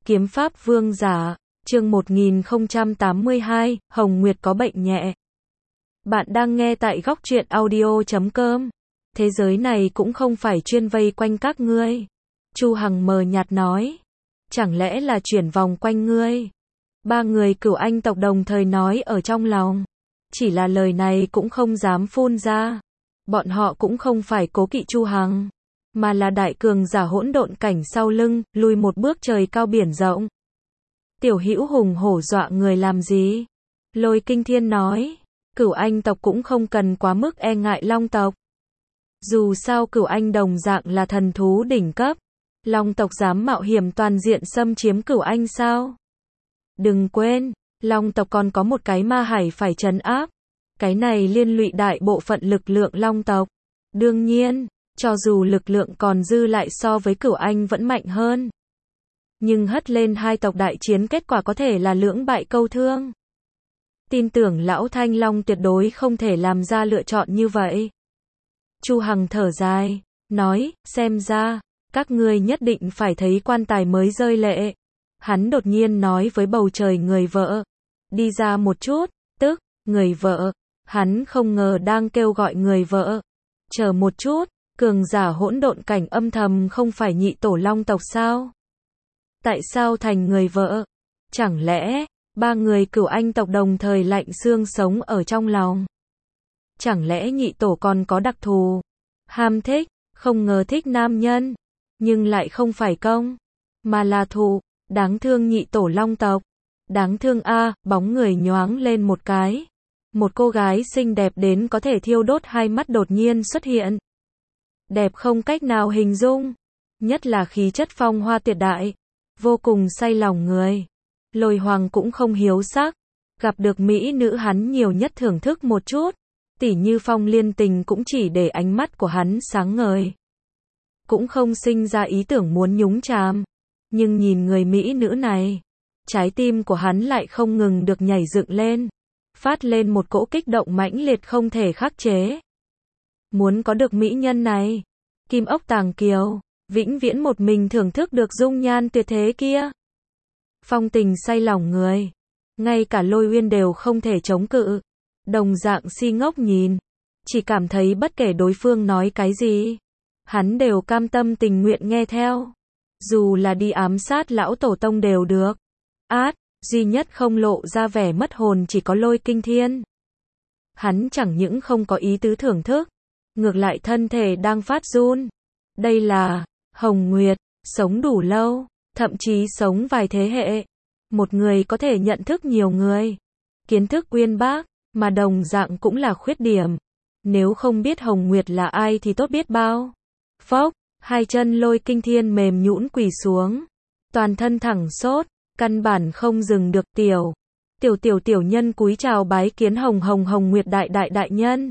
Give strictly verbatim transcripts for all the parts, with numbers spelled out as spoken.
Kiếm pháp vương giả, chương một nghìn không trăm tám mươi hai, Hồng Nguyệt có bệnh nhẹ. Bạn đang nghe tại góc truyện audio chấm com. Thế giới này cũng không phải chuyên vây quanh các ngươi. Chu Hằng mờ nhạt nói. Chẳng lẽ là chuyển vòng quanh ngươi? Ba người Cửu Anh tộc đồng thời nói ở trong lòng. Chỉ là lời này cũng không dám phun ra. Bọn họ cũng không phải cố kỵ Chu Hằng, mà là đại cường giả hỗn độn cảnh sau lưng, lùi một bước trời cao biển rộng. Tiểu Hữu hùng hổ dọa người làm gì? Lôi Kinh Thiên nói, Cửu Anh tộc cũng không cần quá mức e ngại Long tộc. Dù sao Cửu Anh đồng dạng là thần thú đỉnh cấp, Long tộc dám mạo hiểm toàn diện xâm chiếm Cửu Anh sao? Đừng quên, Long tộc còn có một cái ma hải phải trấn áp. Cái này liên lụy đại bộ phận lực lượng Long tộc. Đương nhiên, cho dù lực lượng còn dư lại so với Cửu Anh vẫn mạnh hơn, nhưng hất lên hai tộc đại chiến kết quả có thể là lưỡng bại câu thương. Tin tưởng lão Thanh Long tuyệt đối không thể làm ra lựa chọn như vậy. Chu Hằng thở dài, nói, xem ra, các ngươi nhất định phải thấy quan tài mới rơi lệ. Hắn đột nhiên nói với bầu trời người vợ, đi ra một chút, tức, người vợ, hắn không ngờ đang kêu gọi người vợ. Chờ một chút, cường giả hỗn độn cảnh âm thầm không phải nhị tổ Long tộc sao? Tại sao thành người vợ? Chẳng lẽ, ba người Cửu Anh tộc đồng thời lạnh xương sống ở trong lòng? Chẳng lẽ nhị tổ còn có đặc thù? Ham thích, không ngờ thích nam nhân, nhưng lại không phải công, mà là thù, đáng thương nhị tổ Long tộc. Đáng thương a, bóng người nhoáng lên một cái. Một cô gái xinh đẹp đến có thể thiêu đốt hai mắt đột nhiên xuất hiện. Đẹp không cách nào hình dung, nhất là khí chất phong hoa tuyệt đại, vô cùng say lòng người. Lôi Hoàng cũng không hiếu sắc, gặp được mỹ nữ hắn nhiều nhất thưởng thức một chút, tỉ như Phong Liên Tình cũng chỉ để ánh mắt của hắn sáng ngời, cũng không sinh ra ý tưởng muốn nhúng chàm. Nhưng nhìn người mỹ nữ này, trái tim của hắn lại không ngừng được nhảy dựng lên, phát lên một cỗ kích động mãnh liệt không thể khắc chế. Muốn có được mỹ nhân này, Kim Ốc Tàng Kiều, vĩnh viễn một mình thưởng thức được dung nhan tuyệt thế kia. Phong tình say lòng người, ngay cả Lôi Uyên đều không thể chống cự, đồng dạng si ngốc nhìn, chỉ cảm thấy bất kể đối phương nói cái gì, hắn đều cam tâm tình nguyện nghe theo. Dù là đi ám sát lão tổ tông đều được. Át, duy nhất không lộ ra vẻ mất hồn chỉ có Lôi Kinh Thiên. Hắn chẳng những không có ý tứ thưởng thức, ngược lại thân thể đang phát run. Đây là Hồng Nguyệt, sống đủ lâu, thậm chí sống vài thế hệ. Một người có thể nhận thức nhiều người, kiến thức uyên bác, mà đồng dạng cũng là khuyết điểm. Nếu không biết Hồng Nguyệt là ai thì tốt biết bao. Phốc, hai chân Lôi Kinh Thiên mềm nhũn quỳ xuống, toàn thân thẳng sốt, căn bản không dừng được. Tiểu, tiểu tiểu tiểu nhân cúi chào bái kiến Hồng Hồng Hồng Nguyệt đại đại đại nhân.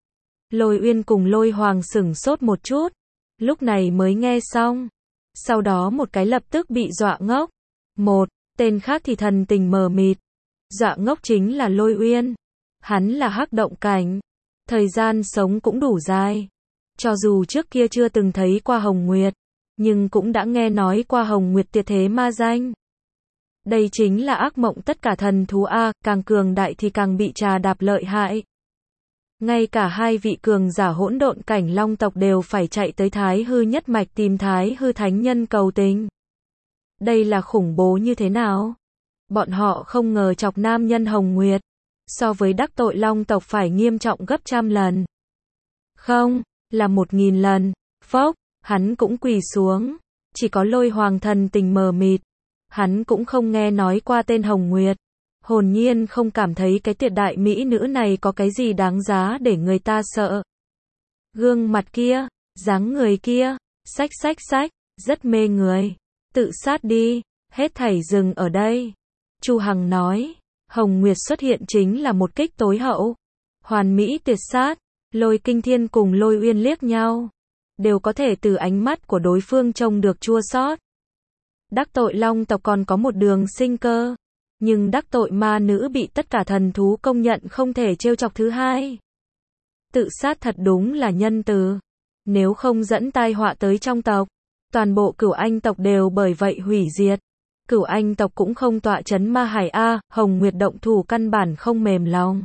Lôi Uyên cùng Lôi Hoàng sửng sốt một chút, lúc này mới nghe xong. Sau đó một cái lập tức bị dọa ngốc. Một, tên khác thì thần tình mờ mịt. Dọa ngốc chính là Lôi Uyên. Hắn là hắc động cảnh, thời gian sống cũng đủ dài. Cho dù trước kia chưa từng thấy qua Hồng Nguyệt, nhưng cũng đã nghe nói qua Hồng Nguyệt tuyệt thế ma danh. Đây chính là ác mộng tất cả thần thú a, càng cường đại thì càng bị trà đạp lợi hại. Ngay cả hai vị cường giả hỗn độn cảnh Long tộc đều phải chạy tới Thái Hư nhất mạch tìm Thái Hư thánh nhân cầu tình. Đây là khủng bố như thế nào? Bọn họ không ngờ chọc nam nhân Hồng Nguyệt, so với đắc tội Long tộc phải nghiêm trọng gấp trăm lần. Không, là một nghìn lần. Phốc, hắn cũng quỳ xuống. Chỉ có Lôi Hoàng thần tình mờ mịt. Hắn cũng không nghe nói qua tên Hồng Nguyệt. Hồn nhiên không cảm thấy cái tuyệt đại mỹ nữ này có cái gì đáng giá để người ta sợ. Gương mặt kia, dáng người kia, xách xách xách, rất mê người. Tự sát đi, hết thảy dừng ở đây. Chu Hằng nói, Hồng Nguyệt xuất hiện chính là một kích tối hậu. Hoàn mỹ tuyệt sát. Lôi Kinh Thiên cùng Lôi Uyên liếc nhau, đều có thể từ ánh mắt của đối phương trông được chua xót. Đắc tội Long tộc còn có một đường sinh cơ, nhưng đắc tội ma nữ bị tất cả thần thú công nhận không thể trêu chọc thứ hai. Tự sát thật đúng là nhân từ, nếu không dẫn tai họa tới trong tộc, toàn bộ Cửu Anh tộc đều bởi vậy hủy diệt. Cửu Anh tộc cũng không tọa chấn Ma Hải a, Hồng Nguyệt động thủ căn bản không mềm lòng.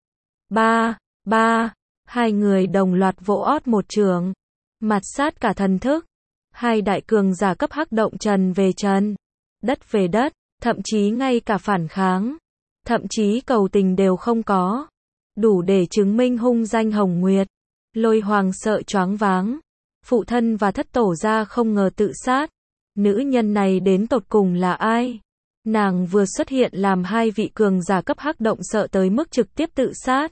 Ba, ba, hai người đồng loạt vỗ ót một trường, mặt sát cả thần thức. Hai đại cường giả cấp hắc động trần về trần, đất về đất, thậm chí ngay cả phản kháng, thậm chí cầu tình đều không có. Đủ để chứng minh hung danh Hồng Nguyệt. Lôi Hoàng sợ choáng váng. Phụ thân và thất tổ gia không ngờ tự sát. Nữ nhân này đến tột cùng là ai? Nàng vừa xuất hiện làm hai vị cường giả cấp hắc động sợ tới mức trực tiếp tự sát.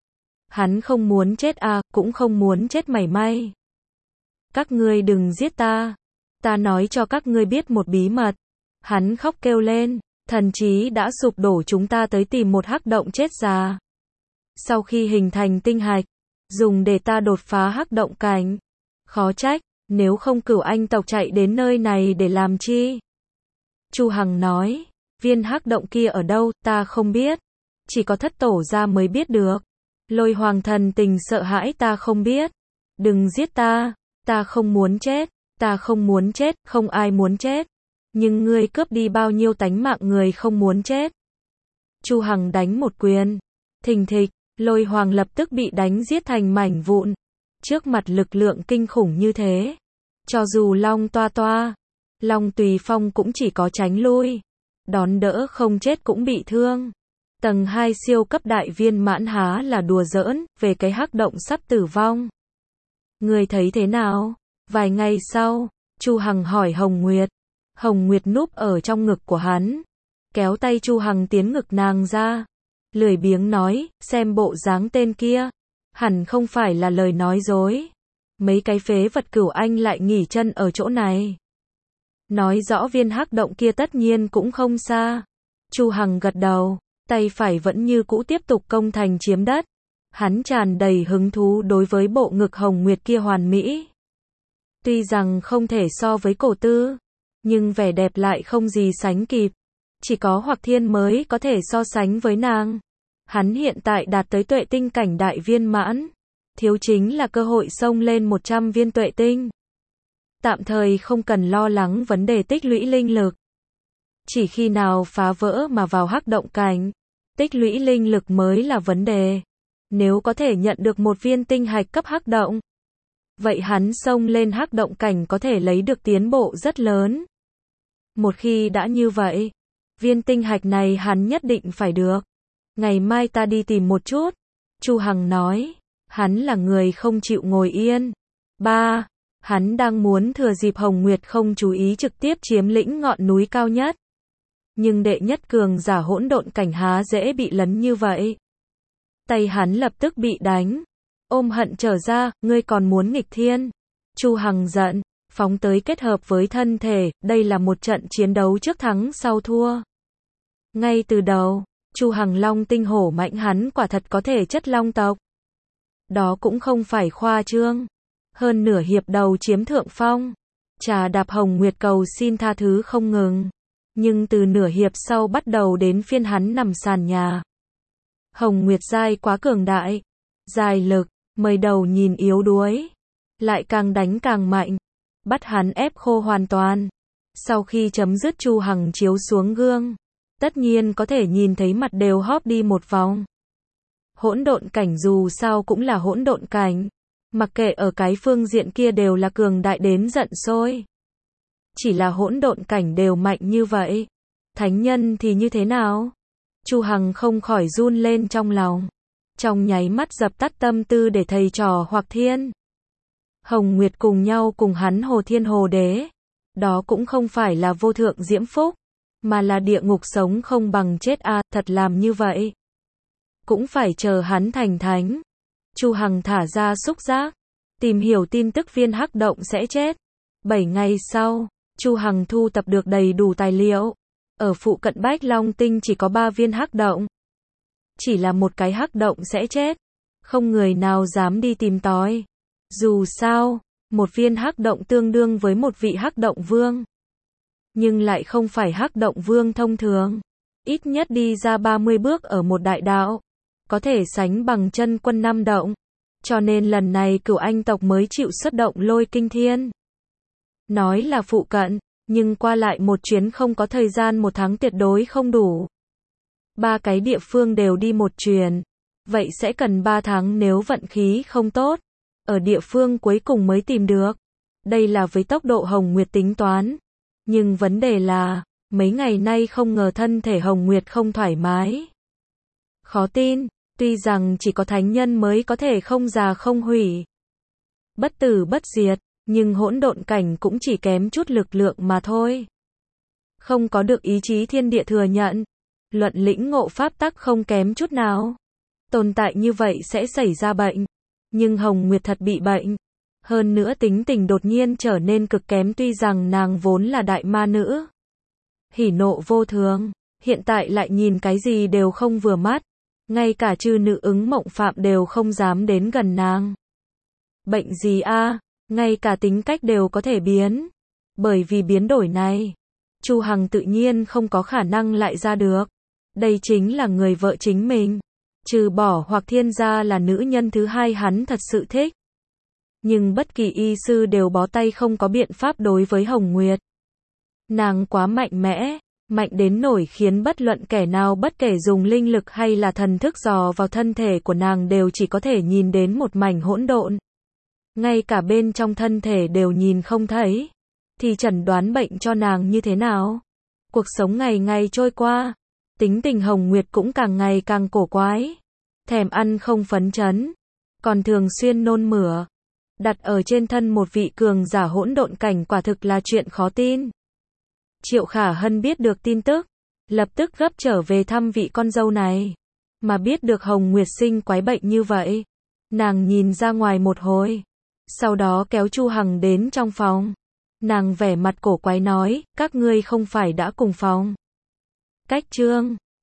Hắn không muốn chết à, cũng không muốn chết mảy may. Các ngươi đừng giết ta. Ta nói cho các ngươi biết một bí mật. Hắn khóc kêu lên, thần trí đã sụp đổ, chúng ta tới tìm một hắc động chết già. Sau khi hình thành tinh hạch, dùng để ta đột phá hắc động cảnh. Khó trách, nếu không Cửu Anh tộc chạy đến nơi này để làm chi? Chu Hằng nói, viên hắc động kia ở đâu, ta không biết. Chỉ có thất tổ gia mới biết được. Lôi Hoàng thần tình sợ hãi, ta không biết. Đừng giết ta, ta không muốn chết, ta không muốn chết, không ai muốn chết. Nhưng ngươi cướp đi bao nhiêu tánh mạng người không muốn chết. Chu Hằng đánh một quyền, thình thịch, Lôi Hoàng lập tức bị đánh giết thành mảnh vụn. Trước mặt lực lượng kinh khủng như thế, cho dù Long Toa Toa, Long Tùy Phong cũng chỉ có tránh lui, đón đỡ không chết cũng bị thương. Tầng hai siêu cấp đại viên mãn há là đùa giỡn, về cái hắc động sắp tử vong. Ngươi thấy thế nào? Vài ngày sau, Chu Hằng hỏi Hồng Nguyệt. Hồng Nguyệt núp ở trong ngực của hắn, kéo tay Chu Hằng tiến ngực nàng ra, lười biếng nói, xem bộ dáng tên kia, hẳn không phải là lời nói dối. Mấy cái phế vật Cửu Anh lại nghỉ chân ở chỗ này. Nói rõ viên hắc động kia tất nhiên cũng không xa. Chu Hằng gật đầu, tay phải vẫn như cũ tiếp tục công thành chiếm đất. Hắn tràn đầy hứng thú đối với bộ ngực Hồng Nguyệt kia hoàn mỹ. Tuy rằng không thể so với cổ tư, nhưng vẻ đẹp lại không gì sánh kịp. Chỉ có Hoặc Thiên mới có thể so sánh với nàng. Hắn hiện tại đạt tới tuệ tinh cảnh đại viên mãn. Thiếu chính là cơ hội xông lên một trăm viên tuệ tinh. Tạm thời không cần lo lắng vấn đề tích lũy linh lực. Chỉ khi nào phá vỡ mà vào hắc động cảnh, tích lũy linh lực mới là vấn đề. Nếu có thể nhận được một viên tinh hạch cấp hắc động, vậy hắn xông lên hắc động cảnh có thể lấy được tiến bộ rất lớn. Một khi đã như vậy, viên tinh hạch này hắn nhất định phải được. Ngày mai ta đi tìm một chút. Chu Hằng nói, hắn là người không chịu ngồi yên. Ba, hắn đang muốn thừa dịp Hồng Nguyệt không chú ý trực tiếp chiếm lĩnh ngọn núi cao nhất. Nhưng đệ nhất cường giả hỗn độn cảnh há dễ bị lấn như vậy. Tay hắn lập tức bị đánh. Ôm hận trở ra, ngươi còn muốn nghịch thiên. Chu Hằng giận, phóng tới kết hợp với thân thể, đây là một trận chiến đấu trước thắng sau thua. Ngay từ đầu, Chu Hằng Long tinh hổ mạnh, hắn quả thật có thể chất long tộc. Đó cũng không phải khoa trương. Hơn nửa hiệp đầu chiếm thượng phong. Trà đạp Hồng Nguyệt cầu xin tha thứ không ngừng. Nhưng từ nửa hiệp sau bắt đầu đến phiên hắn nằm sàn nhà. Hồng Nguyệt giai quá cường đại. Dài lực, mời đầu nhìn yếu đuối. Lại càng đánh càng mạnh. Bắt hắn ép khô hoàn toàn. Sau khi chấm dứt, Chu Hằng chiếu xuống gương. Tất nhiên có thể nhìn thấy mặt đều hóp đi một vòng. Hỗn độn cảnh dù sao cũng là hỗn độn cảnh. Mặc kệ ở cái phương diện kia đều là cường đại đến giận sôi. Chỉ là hỗn độn cảnh đều mạnh như vậy. Thánh nhân thì như thế nào? Chu Hằng không khỏi run lên trong lòng. Trong nháy mắt dập tắt tâm tư để thầy trò Hoặc Thiên, Hồng Nguyệt cùng nhau cùng hắn Hồ Thiên Hồ Đế. Đó cũng không phải là vô thượng diễm phúc, mà là địa ngục sống không bằng chết a, à, thật làm như vậy. Cũng phải chờ hắn thành thánh. Chu Hằng thả ra xúc giác, tìm hiểu tin tức viên hắc động sẽ chết. Bảy ngày sau, Chu Hằng thu tập được đầy đủ tài liệu. Ở phụ cận Bách Long Tinh chỉ có ba viên hắc động. Chỉ là một cái hắc động sẽ chết. Không người nào dám đi tìm tòi. Dù sao, một viên hắc động tương đương với một vị hắc động vương. Nhưng lại không phải hắc động vương thông thường. Ít nhất đi ra ba mươi bước ở một đại đạo. Có thể sánh bằng chân quân năm động. Cho nên lần này Cửu Anh tộc mới chịu xuất động Lôi Kinh Thiên. Nói là phụ cận, nhưng qua lại một chuyến không có thời gian một tháng tuyệt đối không đủ. Ba cái địa phương đều đi một chuyến, vậy sẽ cần ba tháng nếu vận khí không tốt, ở địa phương cuối cùng mới tìm được. Đây là với tốc độ Hồng Nguyệt tính toán. Nhưng vấn đề là, mấy ngày nay không ngờ thân thể Hồng Nguyệt không thoải mái. Khó tin, tuy rằng chỉ có thánh nhân mới có thể không già không hủy, bất tử bất diệt, nhưng hỗn độn cảnh cũng chỉ kém chút lực lượng mà thôi. Không có được ý chí thiên địa thừa nhận, luận lĩnh ngộ pháp tắc không kém chút nào. Tồn tại như vậy sẽ xảy ra bệnh. Nhưng Hồng Nguyệt thật bị bệnh. Hơn nữa tính tình đột nhiên trở nên cực kém tuy rằng nàng vốn là đại ma nữ. Hỉ nộ vô thường, hiện tại lại nhìn cái gì đều không vừa mắt. Ngay cả chư nữ ứng mộng phạm đều không dám đến gần nàng. Bệnh gì a? Ngay cả tính cách đều có thể biến. Bởi vì biến đổi này, Chu Hằng tự nhiên không có khả năng lại ra được. Đây chính là người vợ chính mình. Trừ bỏ hoặc thiên gia là nữ nhân thứ hai hắn thật sự thích. Nhưng bất kỳ y sư đều bó tay không có biện pháp đối với Hồng Nguyệt. Nàng quá mạnh mẽ, mạnh đến nổi khiến bất luận kẻ nào bất kể dùng linh lực hay là thần thức dò vào thân thể của nàng đều chỉ có thể nhìn đến một mảnh hỗn độn. Ngay cả bên trong thân thể đều nhìn không thấy. Thì chẩn đoán bệnh cho nàng như thế nào? Cuộc sống ngày ngày trôi qua, tính tình Hồng Nguyệt cũng càng ngày càng cổ quái. Thèm ăn không phấn chấn, còn thường xuyên nôn mửa. Đặt ở trên thân một vị cường giả hỗn độn cảnh quả thực là chuyện khó tin. Triệu Khả Hân biết được tin tức, lập tức gấp trở về thăm vị con dâu này. Mà biết được Hồng Nguyệt sinh quái bệnh như vậy, nàng nhìn ra ngoài một hồi, sau đó kéo Chu Hằng đến trong phòng. Nàng vẻ mặt cổ quái nói, các ngươi không phải đã cùng phòng. Cách chương